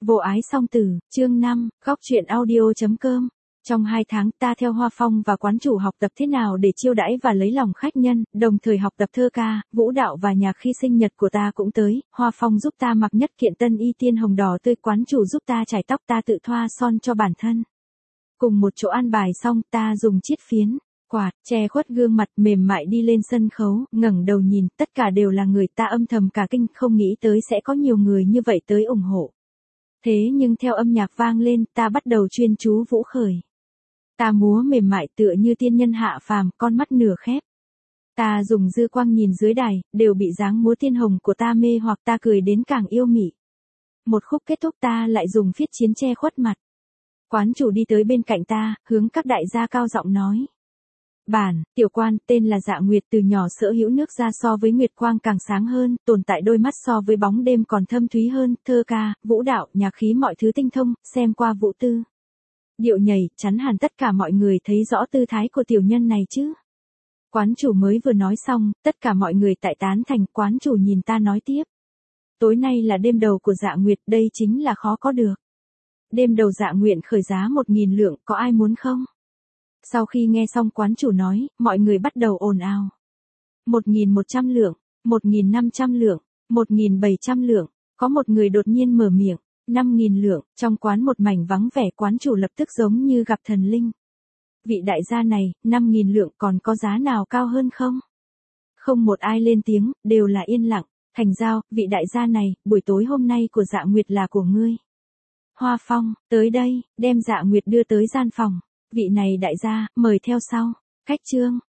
Vô ái song tử, chương 5, góc truyện audio.com. Trong 2 tháng ta theo Hoa Phong và quán chủ học tập thế nào để chiêu đãi và lấy lòng khách nhân, đồng thời học tập thơ ca, vũ đạo và nhạc. Khi sinh nhật của ta cũng tới, Hoa Phong giúp ta mặc nhất kiện tân y tiên hồng đỏ tươi, quán chủ giúp ta chải tóc, ta tự thoa son cho bản thân. Cùng một chỗ an bài xong, ta dùng chiết phiến, quạt, che khuất gương mặt mềm mại đi lên sân khấu, ngẩng đầu nhìn, tất cả đều là người. Ta âm thầm cả kinh, không nghĩ tới sẽ có nhiều người như vậy tới ủng hộ. Thế nhưng theo âm nhạc vang lên, ta bắt đầu chuyên chú vũ khởi. Ta múa mềm mại tựa như tiên nhân hạ phàm, con mắt nửa khép. Ta dùng dư quang nhìn dưới đài, đều bị dáng múa tiên hồng của ta mê hoặc, ta cười đến càng yêu mị. Một khúc kết thúc ta lại dùng phiết chiến che khuất mặt. Quán chủ đi tới bên cạnh ta, hướng các đại gia cao giọng nói. Bản, tiểu quan, tên là Dạ Nguyệt, từ nhỏ sở hữu nước da so với nguyệt quang càng sáng hơn, tồn tại đôi mắt so với bóng đêm còn thâm thúy hơn, thơ ca, vũ đạo, nhạc khí mọi thứ tinh thông, xem qua vũ tư. Điệu nhảy, chắn hẳn tất cả mọi người thấy rõ tư thái của tiểu nhân này chứ. Quán chủ mới vừa nói xong, tất cả mọi người tại tán thành. Quán chủ nhìn ta nói tiếp. Tối nay là đêm đầu của Dạ Nguyệt, đây chính là khó có được. Đêm đầu Dạ Nguyện khởi giá 1.000 lượng, có ai muốn không? Sau khi nghe xong quán chủ nói, mọi người bắt đầu ồn ào. 1.100 lượng, 1.500 lượng, 1.700 lượng, có một người đột nhiên mở miệng, 5.000 lượng, trong quán một mảnh vắng vẻ. Quán chủ lập tức giống như gặp thần linh. Vị đại gia này, 5.000 lượng còn có giá nào cao hơn không? Không một ai lên tiếng, đều là yên lặng. Thành giao, vị đại gia này, buổi tối hôm nay của Dạ Nguyệt là của ngươi. Hoa Phong, tới đây, đem Dạ Nguyệt đưa tới gian phòng. Vị này đại gia, mời theo sau. Khách trương,